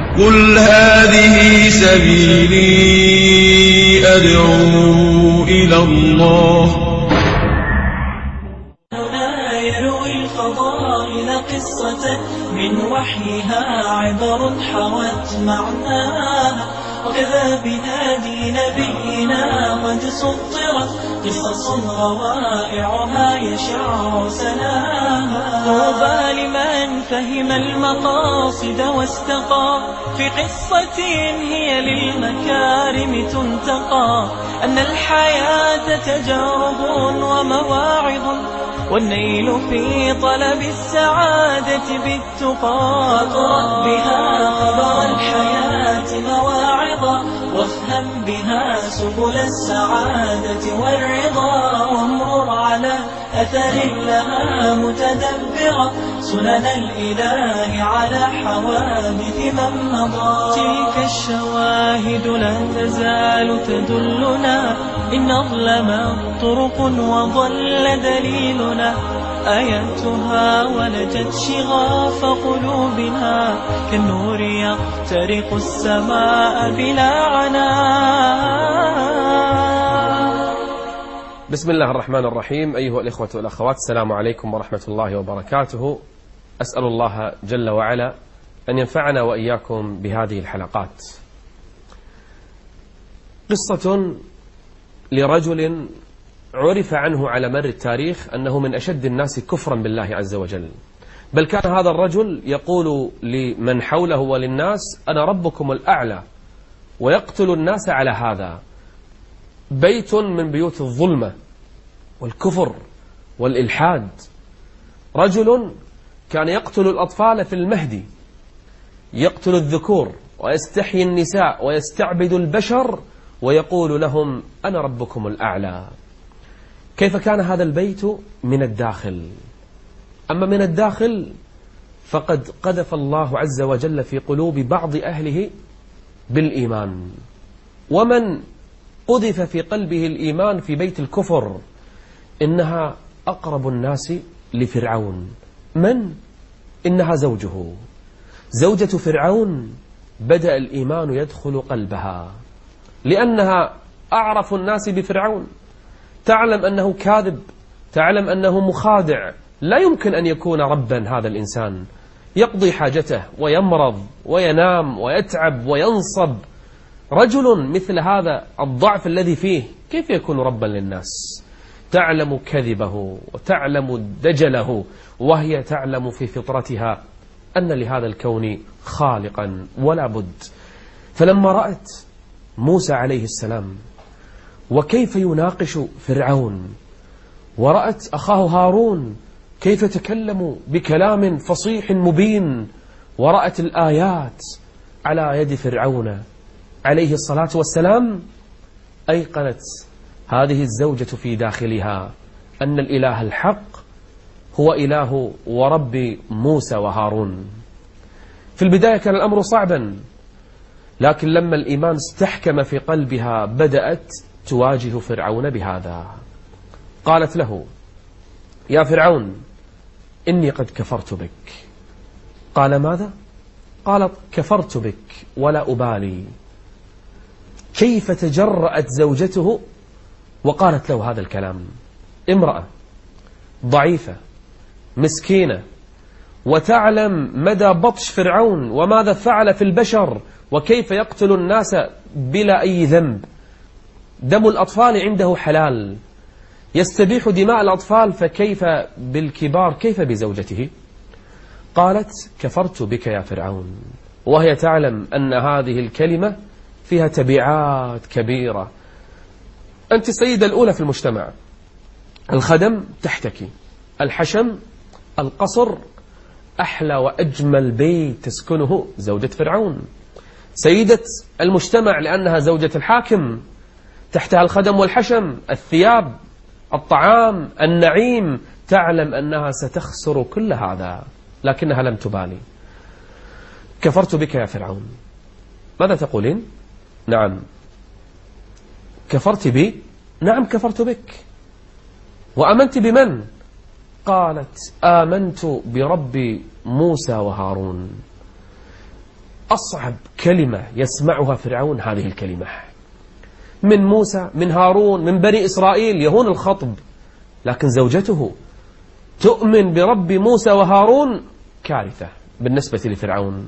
قل هذه سبيلي أدعو إلى الله. هنا يروي الفضائل قصة من وحيها عبر حوت معناها، وكذا بهادي نبينا قد سطرت قصص روائعها يشع سناها. طوبى لمن فهم المقاصد واستقى في قصة هي للمكارم تنتقى، أن الحياة تجارب ومواعظ، والنيل في طلب السعادة بالتقى. اقرأ بها خبر الحياة مواعظا، وافهم بها سبل السعادة والرضا، وامرر على أثر لها متدبرا سنن الإله على حوادث من مضى. تلك الشواهد لا تزال تدلنا إن أظلمت طرق وضل دليلنا، آياتها ولجت شغاف قلوبنا كالنور يخترق السماء بلا عناء. بسم الله الرحمن الرحيم. أيها الإخوة والأخوات، السلام عليكم ورحمة الله وبركاته. أسأل الله جل وعلا أن ينفعنا وإياكم بهذه الحلقات. قصة لرجل عرف عنه على مر التاريخ أنه من أشد الناس كفرا بالله عز وجل، بل كان هذا الرجل يقول لمن حوله وللناس: أنا ربكم الأعلى، ويقتل الناس على هذا. بيت من بيوت الظلمة والكفر والإلحاد. رجل كان يقتل الأطفال في المهدي، يقتل الذكور ويستحيي النساء ويستعبد البشر ويقول لهم: أنا ربكم الأعلى. كيف كان هذا البيت من الداخل؟ أما من الداخل فقد قذف الله عز وجل في قلوب بعض أهله بالإيمان، ومن قذف في قلبه الإيمان في بيت الكفر إنها أقرب الناس لفرعون. من؟ إنها زوجه. زوجة فرعون بدأ الإيمان يدخل قلبها، لأنها أعرف الناس بفرعون، تعلم أنه كاذب، تعلم أنه مخادع، لا يمكن أن يكون ربا. هذا الإنسان يقضي حاجته ويمرض وينام ويتعب وينصب. رجل مثل هذا الضعف الذي فيه كيف يكون ربا للناس؟ تعلم كذبه وتعلم دجله، وهي تعلم في فطرتها أن لهذا الكون خالقا ولا بد. فلما رأت موسى عليه السلام وكيف يناقش فرعون، ورأت أخاه هارون كيف تكلموا بكلام فصيح مبين، ورأت الآيات على يد فرعون عليه الصلاة والسلام، أيقنت هذه الزوجة في داخلها أن الإله الحق هو إله ورب موسى وهارون. في البداية كان الأمر صعبا، لكن لما الإيمان استحكم في قلبها بدأت تواجه فرعون بهذا. قالت له: يا فرعون، إني قد كفرت بك. قال: ماذا؟ قالت: كفرت بك ولا أبالي. كيف تجرأت زوجته وقالت له هذا الكلام؟ امرأة ضعيفة مسكينة، وتعلم مدى بطش فرعون وماذا فعل في البشر، وكيف يقتل الناس بلا أي ذنب. دم الأطفال عنده حلال، يستبيح دماء الأطفال، فكيف بالكبار؟ كيف بزوجته؟ قالت: كفرت بك يا فرعون، وهي تعلم أن هذه الكلمة فيها تبعات كبيرة. أنت السيدة الأولى في المجتمع، الخدم تحتك، الحشم، القصر، أحلى وأجمل بيت تسكنه زوجة فرعون. سيدة المجتمع لأنها زوجة الحاكم، تحتها الخدم والحشم، الثياب، الطعام، النعيم. تعلم أنها ستخسر كل هذا، لكنها لم تبالي. كفرت بك يا فرعون. ماذا تقولين؟ نعم. كفرت بي؟ نعم كفرت بك. وأمنت بمن؟ قالت: آمنت برب موسى وهارون. أصعب كلمة يسمعها فرعون هذه الكلمة من موسى، من هارون، من بني إسرائيل، يهون الخطب، لكن زوجته تؤمن برب موسى وهارون كارثة بالنسبة لفرعون.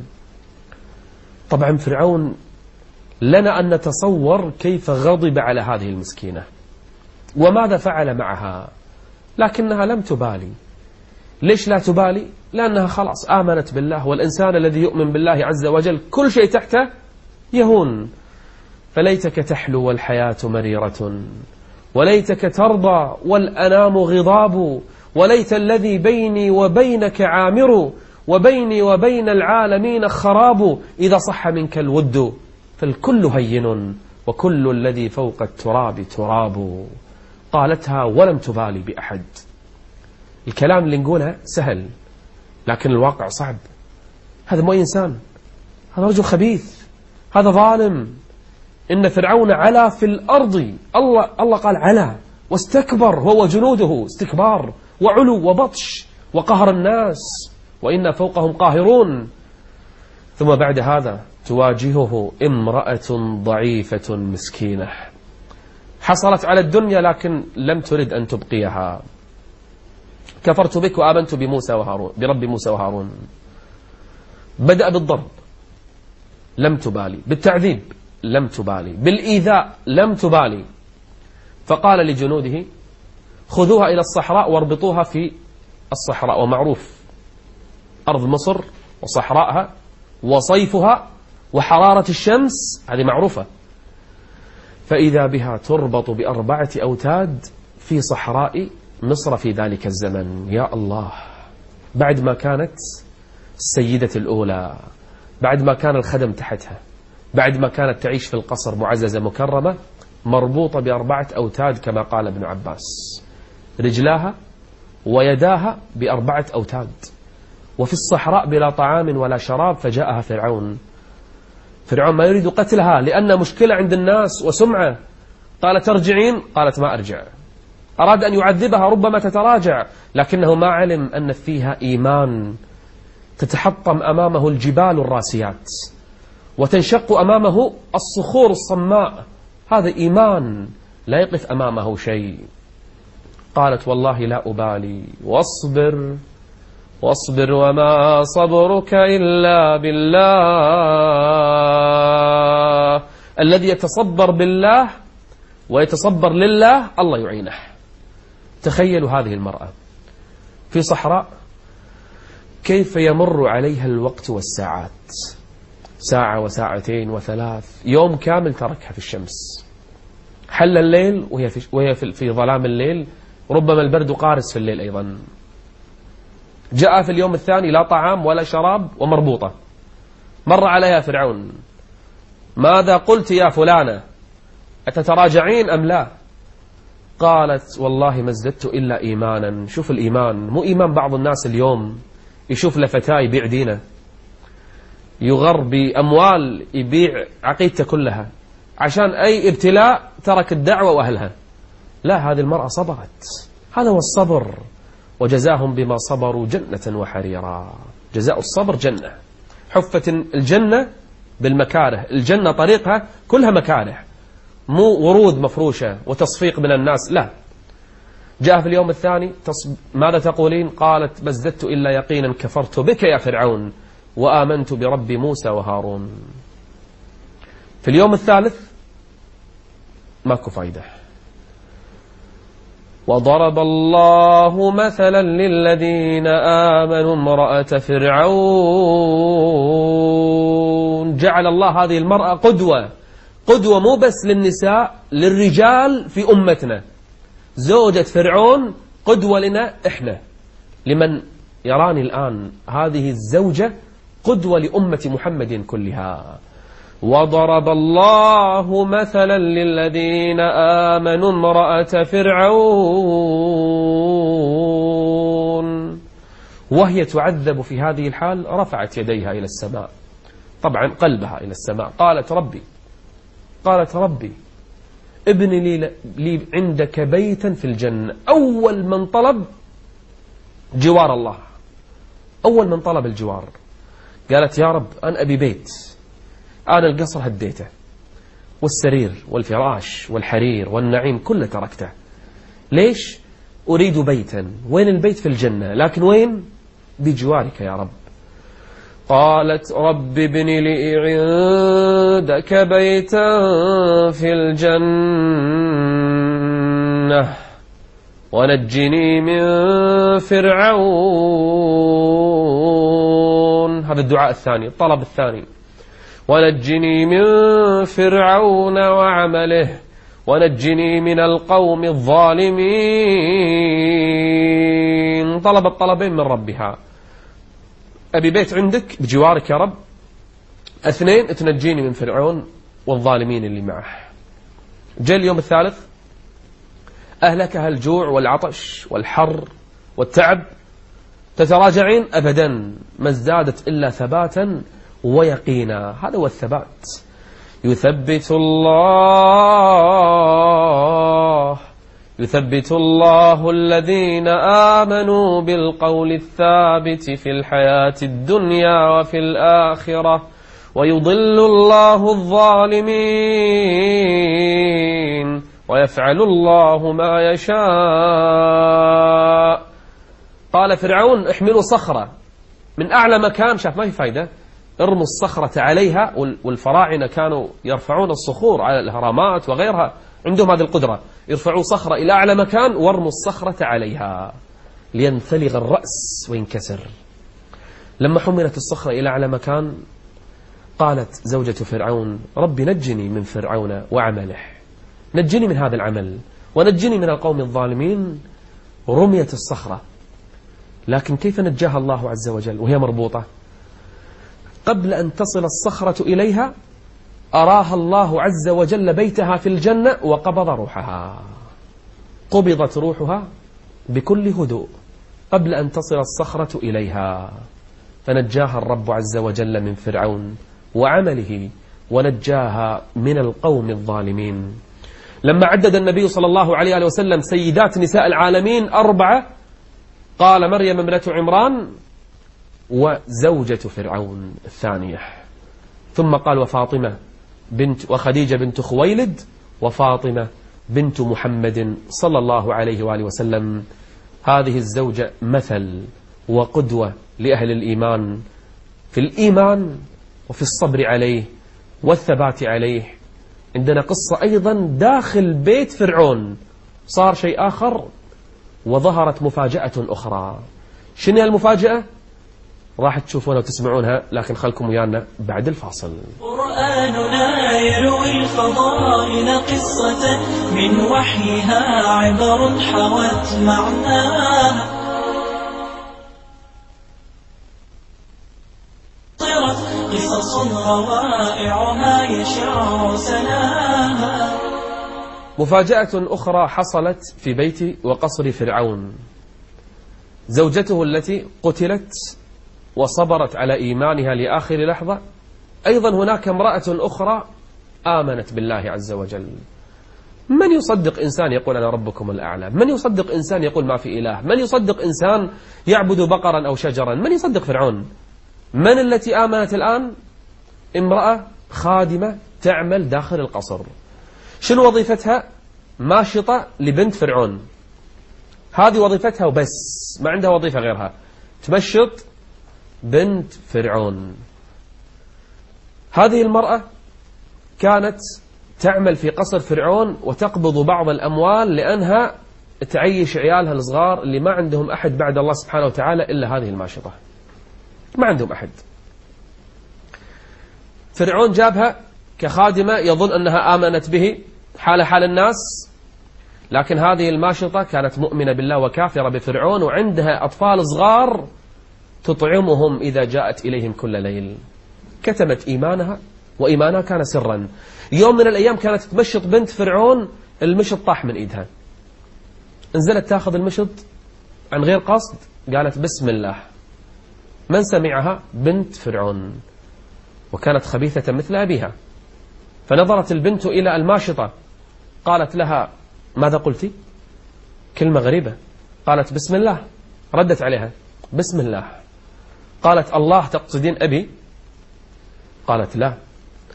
طبعا فرعون لنا أن نتصور كيف غضب على هذه المسكينة وماذا فعل معها، لكنها لم تبالي. ليش لا تبالي؟ لأنها خلاص آمنت بالله، والإنسان الذي يؤمن بالله عز وجل كل شيء تحته يهون. فليتك تحلو والحياة مريرة، وليتك ترضى والأنام غضاب، وليت الذي بيني وبينك عامر، وبيني وبين العالمين خراب، إذا صح منك الود فالكل هين، وكل الذي فوق التراب تراب. قالتها ولم تبالي بأحد. الكلام اللي نقوله سهل، لكن الواقع صعب. هذا مو إنسان، هذا رجل خبيث، هذا ظالم. إن فرعون علا في الأرض، الله قال علا واستكبر هو وجنوده، استكبار وعلو وبطش وقهر الناس، وإنا فوقهم قاهرون. ثم بعد هذا تواجهه امرأة ضعيفة مسكينة حصلت على الدنيا لكن لم ترد أن تبقيها. كفرت بك وآمنت بموسى وهارون، برب موسى وهارون. بدأ بالضرب لم تبالي، بالتعذيب لم تبالي، بالإيذاء لم تبالي. فقال لجنوده خذوها إلى الصحراء واربطوها في الصحراء. ومعروف أرض مصر وصحراءها وصيفها وحرارة الشمس هذه معروفة. فإذا بها تربط ب4 أوتاد في صحراء مصر في ذلك الزمن. يا الله، بعد ما كانت السيدة الأولى، بعد ما كان الخدم تحتها، بعد ما كانت تعيش في القصر معززة مكرمة، مربوطة ب4 أوتاد كما قال ابن عباس، رجلاها ويداها ب4 أوتاد، وفي الصحراء بلا طعام ولا شراب. فجاءها فرعون ما يريد قتلها لأن مشكلة عند الناس وسمعة. قالت ترجعين؟ قالت ما أرجع. أراد أن يعذبها ربما تتراجع، لكنه ما علم أن فيها إيمان تتحطم أمامه الجبال الراسيات وتنشق أمامه الصخور الصماء. هذا إيمان لا يقف أمامه شيء. قالت والله لا أبالي، واصبر وما صبرك إلا بالله. الذي يتصبر بالله ويتصبر لله الله يعينه. تخيلوا هذه المرأة في صحراء كيف يمر عليها الوقت والساعات، ساعة وساعتين و3، يوم كامل تركها في الشمس. حل الليل وهي في ظلام الليل، ربما البرد قارس في الليل أيضا. جاء في اليوم الثاني لا طعام ولا شراب ومربوطة. مر عليها فرعون، ماذا قلت يا فلانة؟ أتتراجعين أم لا؟ قالت والله ما ازددت إلا إيمانا. شوف الإيمان، مو إيمان بعض الناس اليوم يشوف لفتاة يبيع دينه، يغر بأموال، يبيع عقيدته كلها عشان أي ابتلاء ترك الدعوة وأهلها. لا، هذه المرأة صبرت، هذا هو الصبر. وجزاهم بما صبروا جنة وحريرا. جزاء الصبر جنة. حفت الجنة بالمكاره، الجنة طريقها كلها مكاره، مو ورود مفروشة وتصفيق من الناس، لا. جاء في اليوم الثاني ماذا تقولين؟ قالت ما ازددت إلا يقينا كفرت بك يا فرعون وآمنت برب موسى وهارون. في اليوم الثالث ماكو فايدة. وضرب الله مثلا للذين آمنوا امرأة فرعون. جعل الله هذه المرأة قدوة مو بس للنساء، للرجال في أمتنا. زوجة فرعون قدوة لنا إحنا، لمن يراني الآن. هذه الزوجة قدوة لأمة محمد كلها. وضرب الله مثلا للذين آمنوا امرأة فرعون وهي تعذب في هذه الحال رفعت يديها إلى السماء، طبعا قلبها إلى السماء. قالت ربي ابن لي عندك بيتا في الجنة. أول من طلب جوار الله، أول من طلب الجوار. قالت يا رب أنا أبي بيت أنا القصر هديته، والسرير والفراش والحرير والنعيم كله تركته. ليش؟ أريد بيتا. وين البيت؟ في الجنة، لكن وين؟ بجوارك يا رب. قالت رب ابن لي عندك بيتا في الجنة ونجني من فرعون. هذا الدعاء الثاني، الطلب الثاني. ونجني من فرعون وعمله ونجني من القوم الظالمين. طلبت طلبين من ربها: أبي بيت عندك بجوارك يا رب، 2 تنجيني من فرعون والظالمين اللي معه. جاء اليوم الثالث، أهلكها الجوع والعطش والحر والتعب، تتراجعين؟ أبدا، ما ازدادت إلا ثباتا ويقينا. هذا هو الثبات. يثبت الله الذين آمنوا بالقول الثابت في الحياة الدنيا وفي الآخرة ويضل الله الظالمين ويفعل الله ما يشاء. قال فرعون: احملوا صخرة من أعلى مكان. شاف ما في فايدة، ارموا الصخرة عليها. والفراعنة كانوا يرفعون الصخور على الهرامات وغيرها، عندهم هذه القدرة، يرفعوا صخرة إلى أعلى مكان وارموا الصخرة عليها لينثلغ الرأس وينكسر. لما حملت الصخرة إلى أعلى مكان، قالت زوجة فرعون: رب نجني من فرعون وعمله، نجني من هذا العمل ونجني من القوم الظالمين. رميت الصخرة، لكن كيف نجاها الله عز وجل وهي مربوطة؟ قبل أن تصل الصخرة إليها أراها الله عز وجل بيتها في الجنة وقبض روحها. قبضت روحها بكل هدوء قبل أن تصل الصخرة إليها، فنجاها الرب عز وجل من فرعون وعمله ونجاها من القوم الظالمين. لما عدد النبي صلى الله عليه وسلم سيدات نساء العالمين 4، قال مريم ابنة عمران وزوجة فرعون الثانية، ثم قال وفاطمة وخديجة بنت خويلد وفاطمة بنت محمد صلى الله عليه وآله وسلم. هذه الزوجة مثل وقدوة لأهل الإيمان في الإيمان وفي الصبر عليه والثبات عليه. عندنا قصة أيضا داخل بيت فرعون، صار شيء آخر وظهرت مفاجأة أخرى. شنو المفاجأة؟ راح تشوفونها وتسمعونها، لكن خلكم ويانا بعد الفاصل. قرآننا يروي الفضائل قصة من وحيها عبر حوت معناها، قصص روائعها يشع سناها. مفاجأة أخرى حصلت في بيت وقصر فرعون. زوجته التي قتلت وصبرت على إيمانها لآخر لحظة، أيضا هناك امرأة أخرى آمنت بالله عز وجل. من يصدق إنسان يقول أنا ربكم الأعلى؟ من يصدق إنسان يقول ما في إله؟ من يصدق إنسان يعبد بقرا أو شجرا؟ من يصدق فرعون؟ من التي آمنت الآن؟ امرأة خادمة تعمل داخل القصر. شنو وظيفتها؟ ماشطة لبنت فرعون. هذه وظيفتها وبس، ما عندها وظيفة غيرها، تمشط بنت فرعون. هذه المرأة كانت تعمل في قصر فرعون وتقبض بعض الأموال لأنها تعيش عيالها الصغار اللي ما عندهم أحد بعد الله سبحانه وتعالى إلا هذه الماشطة، ما عندهم أحد. فرعون جابها كخادمة يظن أنها آمنت به حال حال الناس، لكن هذه الماشطة كانت مؤمنة بالله وكافرة بفرعون، وعندها أطفال صغار تطعمهم إذا جاءت إليهم كل ليل. كتمت إيمانها، وإيمانها كان سرا. يوم من الأيام كانت تمشط بنت فرعون، المشط طاح من إيدها، نزلت تاخذ المشط عن غير قصد، قالت بسم الله. من سمعها؟ بنت فرعون، وكانت خبيثة مثل أبيها. فنظرت البنت إلى الماشطة، قالت لها ماذا قلتي؟ كلمة غريبة. قالت بسم الله. ردت عليها بسم الله. قالت الله تقصدين أبي؟ قالت لا.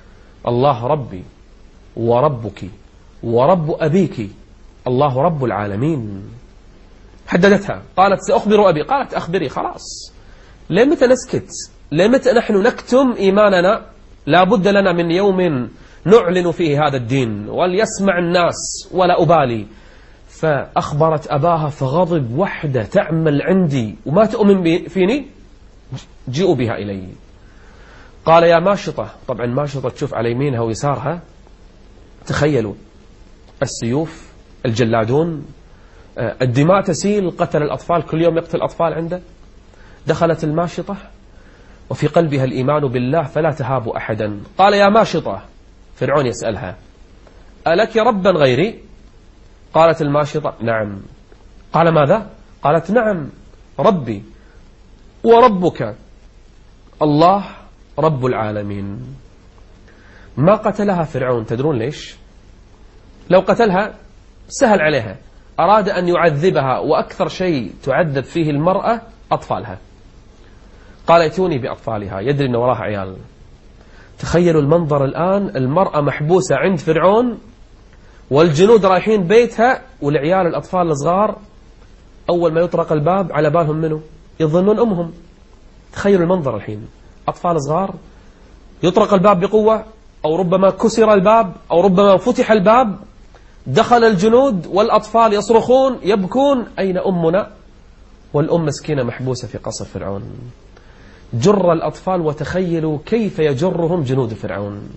الله ربي وربك ورب أبيك، الله رب العالمين. حددتها، قالت سأخبر أبي، قالت أخبري. خلاص، لمتى نسكت؟ لمتى نحن نكتم إيماننا؟ لا بد لنا من يوم نعلن فيه هذا الدين وليسمع الناس ولا أبالي. فأخبرت أباها فغضب، وحدة تعمل عندي وما تؤمن فيني، جئوا بها إلي. قال يا ماشطة، طبعا ماشطة تشوف على يمينها ويسارها، تخيلوا السيوف، الجلادون، الدماء تسيل، قتل الأطفال، كل يوم يقتل الأطفال عنده. دخلت الماشطة وفي قلبها الإيمان بالله فلا تهاب أحدا. قال يا ماشطة، فرعون يسألها ألك ربا غيري؟ قالت الماشطة نعم. قال ماذا؟ قالت نعم، ربي وربك الله رب العالمين. ما قتلها فرعون، تدرون ليش؟ لو قتلها سهل عليها، أراد أن يعذبها، وأكثر شيء تعذب فيه المرأة أطفالها. قال ائتوني بأطفالها، يدري أن وراها عيال. تخيلوا المنظر الآن، المرأة محبوسة عند فرعون والجنود رايحين بيتها والعيال الأطفال الصغار أول ما يطرق الباب على بالهم منه، يظنون أمهم. تخيلوا المنظر الحين، أطفال صغار، يطرق الباب بقوة، أو ربما كسر الباب، أو ربما فتح الباب، دخل الجنود والأطفال يصرخون يبكون أين أمنا؟ والأم مسكينة محبوسة في قصر فرعون. جر الأطفال، وتخيلوا كيف يجرهم جنود فرعون.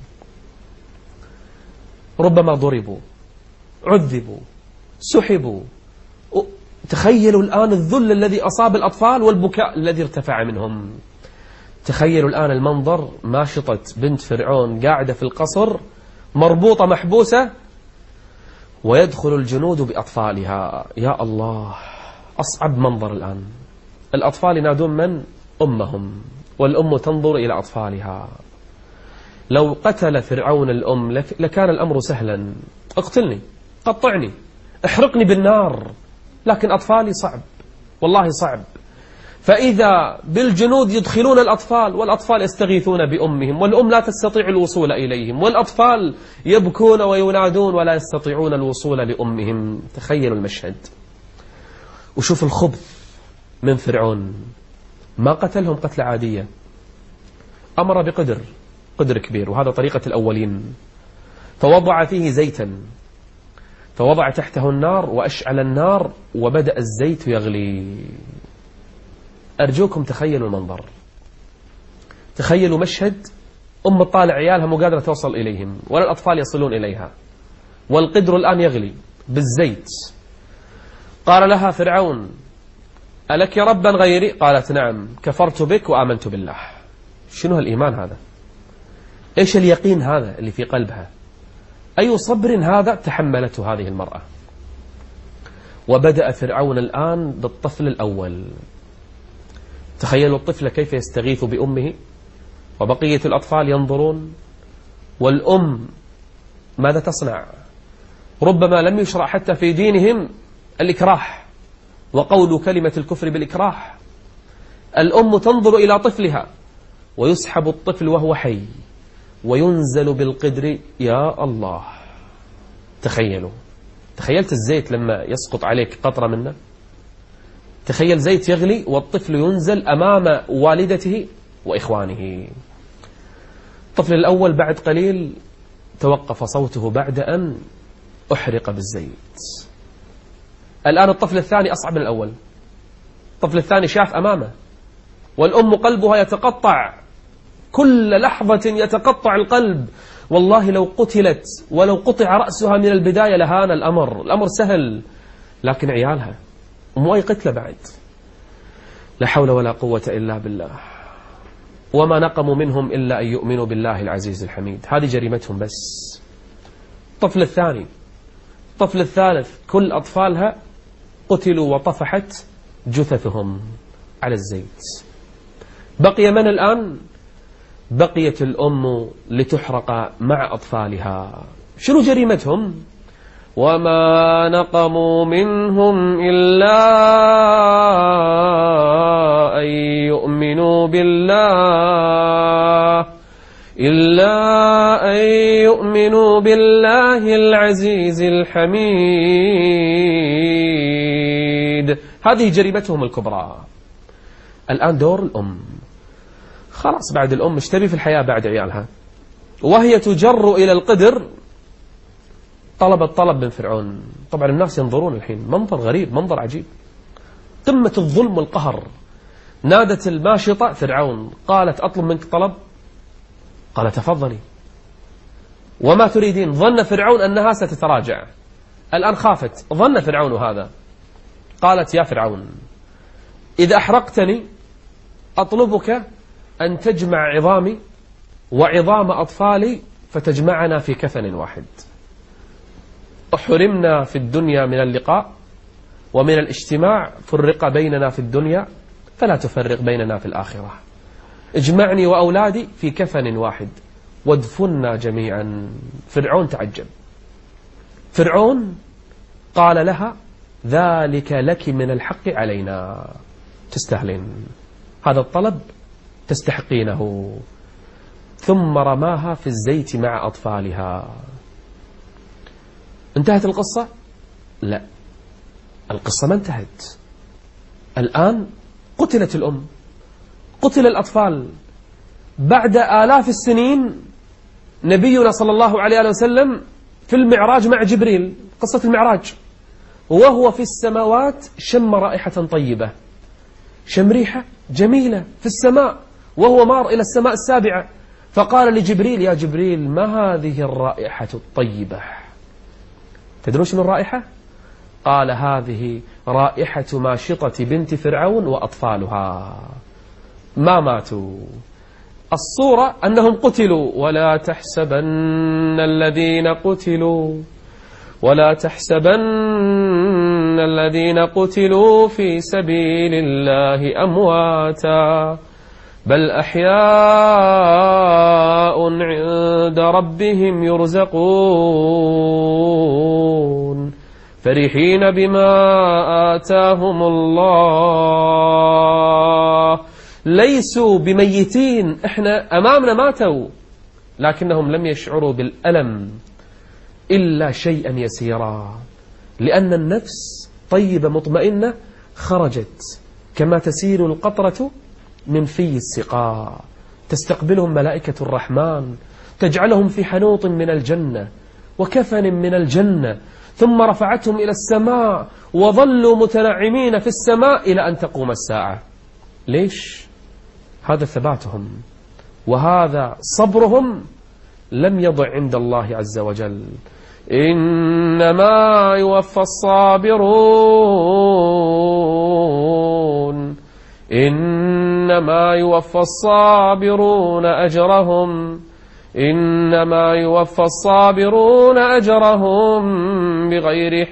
ربما ضربوا، عذبوا، سحبوا. تخيلوا الآن الذل الذي أصاب الأطفال والبكاء الذي ارتفع منهم. تخيلوا الآن المنظر، ماشطة بنت فرعون قاعدة في القصر مربوطة محبوسة، ويدخل الجنود بأطفالها. يا الله، أصعب منظر الآن. الأطفال ينادون من؟ أمهم، والأم تنظر إلى أطفالها. لو قتل فرعون الأم لكان الأمر سهلا، اقتلني، قطعني، احرقني بالنار، لكن أطفالي صعب، والله صعب. فإذا بالجنود يدخلون الأطفال، والأطفال يستغيثون بأمهم، والأم لا تستطيع الوصول إليهم، والأطفال يبكون وينادون ولا يستطيعون الوصول لأمهم. تخيلوا المشهد. وشوف الخبث من فرعون، ما قتلهم قتل عادية، أمر قدر كبير، وهذا طريقة الأولين. فوضع فيه زيتا، فوضع تحته النار وأشعل النار، وبدأ الزيت يغلي. أرجوكم تخيلوا المنظر، تخيلوا مشهد، أم تطالع عيالها مو قادرة توصل إليهم، ولا الأطفال يصلون إليها، والقدر الآن يغلي بالزيت. قال لها فرعون ألك ربا غيري؟ قالت نعم، كفرت بك وآمنت بالله. شنو هالإيمان هذا؟ إيش اليقين هذا اللي في قلبها؟ أي صبر هذا تحملته هذه المرأة. وبدأ فرعون الآن بالطفل الأول. تخيلوا الطفل كيف يستغيث بأمه، وبقية الأطفال ينظرون، والأم ماذا تصنع؟ ربما لم يشرع حتى في دينهم الإكراه، وقول كلمة الكفر بالإكراه. الأم تنظر إلى طفلها، ويسحب الطفل وهو حي، وينزل بالقدر. يا الله، تخيلوا، تخيلت الزيت لما يسقط عليك قطرة منه؟ تخيل زيت يغلي والطفل ينزل أمام والدته وإخوانه. الطفل الأول بعد قليل توقف صوته بعد أن أحرق بالزيت. الآن الطفل الثاني أصعب من الأول. الطفل الثاني شاف أمامه، والأم قلبها يتقطع، كل لحظة يتقطع القلب. والله لو قتلت ولو قطع رأسها من البداية لهان الأمر سهل، لكن عيالها مو أي قتلة بعد. لا حول ولا قوة إلا بالله. وما نقموا منهم إلا أن يؤمنوا بالله العزيز الحميد. هذه جريمتهم بس. الطفل الثاني، الطفل الثالث، كل أطفالها قتلوا وطفحت جثثهم على الزيت. بقي من الآن؟ بقيت الأم لتحرق مع أطفالها. شنو جريمتهم؟ وما نقموا منهم إلا أن يؤمنوا بالله إلا أن يؤمنوا بالله العزيز الحميد. هذه جريمتهم الكبرى. الآن دور الأم. خلاص بعد الأم ايش تبي في الحياة بعد عيالها؟ وهي تجر إلى القدر. طلبت طلب من فرعون. طبعا الناس ينظرون الحين منظر غريب، منظر عجيب، قمة الظلم والقهر. نادت الماشطة فرعون قالت أطلب منك طلب. قال تفضلي. وما تريدين؟ ظن فرعون أنها ستتراجع. الآن خافت، ظن فرعون هذا. قالت يا فرعون إذا أحرقتني أطلبك أن تجمع عظامي وعظام أطفالي فتجمعنا في كفن واحد. حرمنا في الدنيا من اللقاء ومن الاجتماع، فرق بيننا في الدنيا فلا تفرق بيننا في الآخرة. اجمعني وأولادي في كفن واحد وادفنا جميعا. فرعون تعجب. فرعون قال لها ذلك لك من الحق علينا، تستاهلين هذا الطلب، تستحقينه. ثم رماها في الزيت مع أطفالها. انتهت القصة؟ لا، القصة ما انتهت. الآن قتلت الأم، قتل الأطفال. بعد آلاف السنين نبينا صلى الله عليه وسلم في المعراج مع جبريل، قصة المعراج، وهو في السماوات شم رائحة طيبة، شم ريحة جميلة في السماء وهو مار إلى السماء السابعة، فقال لجبريل يا جبريل ما هذه الرائحة الطيبة؟ تدرون شنو الرائحة؟ قال هذه رائحة ماشطة بنت فرعون وأطفالها ما ماتوا. الصورة أنهم قتلوا. ولا تحسبن الذين قتلوا في سبيل الله أمواتا بل أحياء عند ربهم يرزقون فرحين بما آتاهم الله. ليسوا بميتين، احنا أمامنا ماتوا، لكنهم لم يشعروا بالألم إلا شيئا يسيرا، لأن النفس طيبة مطمئنة خرجت كما تسير القطرة من في السقاء. تستقبلهم ملائكة الرحمن تجعلهم في حنوط من الجنة وكفن من الجنة، ثم رفعتهم إلى السماء وظلوا متنعمين في السماء إلى أن تقوم الساعة. ليش؟ هذا ثباتهم وهذا صبرهم لم يضع عند الله عز وجل. إنما يوفى الصابرون أجرهم بغير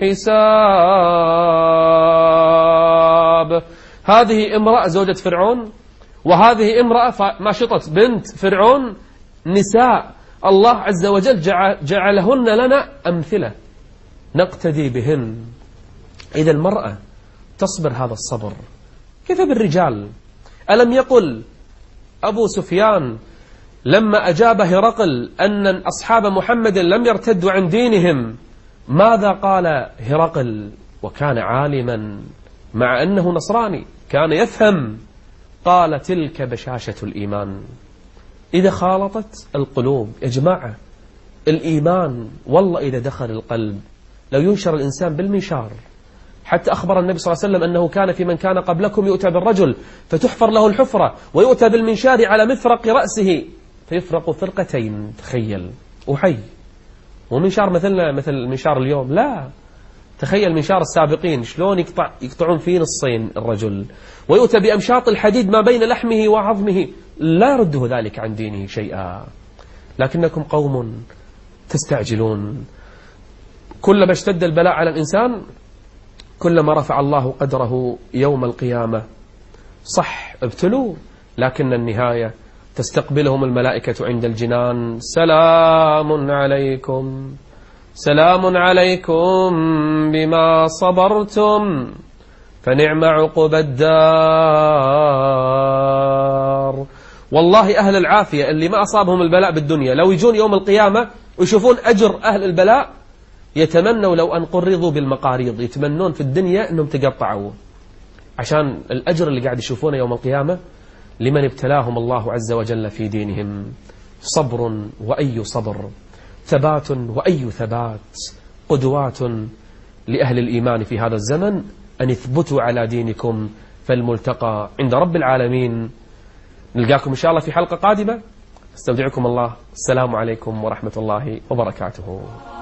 حساب. هذه امرأة زوجة فرعون، وهذه امرأة ماشطة بنت فرعون، نساء الله عز وجل جعلهن لنا أمثلة نقتدي بهن. إذا المرأة تصبر هذا الصبر، كيف بالرجال؟ ألم يقل أبو سفيان لما أجاب هرقل أن أصحاب محمد لم يرتدوا عن دينهم، ماذا قال هرقل وكان عالما مع أنه نصراني كان يفهم؟ قال تلك بشاشة الإيمان. إذا خالطت القلوب يا جماعة الإيمان والله إذا دخل القلب لو ينشر الإنسان بالمنشار. حتى أخبر النبي صلى الله عليه وسلم أنه كان في من كان قبلكم يؤتى بالرجل فتحفر له الحفرة ويؤتى بالمنشار على مفرق رأسه فيفرق فرقتين. تخيل، وحي ومنشار مثل منشار اليوم، لا، تخيل منشار السابقين شلون يقطعون فيه نصين الرجل، ويؤتى بأمشاط الحديد ما بين لحمه وعظمه، لا يرده ذلك عن دينه شيئا. لكنكم قوم تستعجلون. كلما اشتد البلاء على الإنسان كلما رفع الله قدره يوم القيامة. صح ابتلوا، لكن النهاية تستقبلهم الملائكة عند الجنان سلام عليكم بما صبرتم فنعم عقبى الدار والله أهل العافية اللي ما أصابهم البلاء بالدنيا لو يجون يوم القيامة ويشوفون أجر أهل البلاء يتمنوا لو أن قرضوا بالمقاريض، يتمنون في الدنيا أنهم تقطعوا عشان الأجر اللي قاعد يشوفونه يوم القيامة لمن ابتلاهم الله عز وجل في دينهم. صبر وأي صبر، ثبات وأي ثبات، قدوات لأهل الإيمان في هذا الزمن أن يثبتوا على دينكم، فالملتقى عند رب العالمين. نلقاكم إن شاء الله في حلقة قادمة، استودعكم الله، السلام عليكم ورحمة الله وبركاته.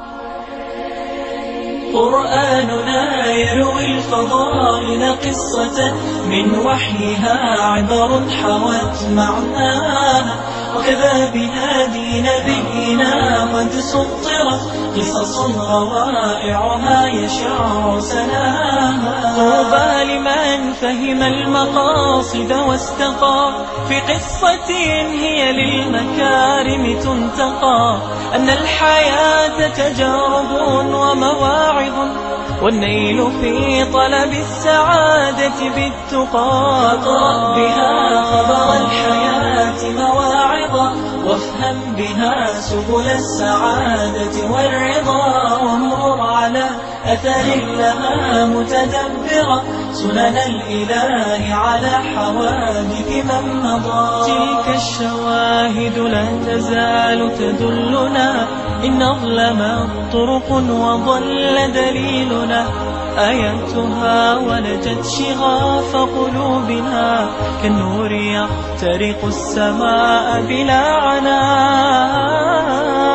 قرآننا يروي الفضائل قصة من وحيها عبر حوت معناها، وكذا بهادي نبينا قد سطرت قصص روائعها يشع سناها. طوبى لمن فهم المقاصد واستقى في قصة هي للمكارم تنتقى، أن الحياة تجارب ومواعظ، والنيل في طلب السعادة بالتقى. اقرأ بها خبر الحياة مواعظا، وافهم بها سبل السعادة والرضا، وامرر على أثر لها متدبرا سنن الإله على حوادث من مضى. تلك الشواهد لا تزال تدلنا إن أظلمت طرق وضل دليلنا، آياتها ولجت شغاف قلوبنا كالنور يخترق السماء بلا عناء.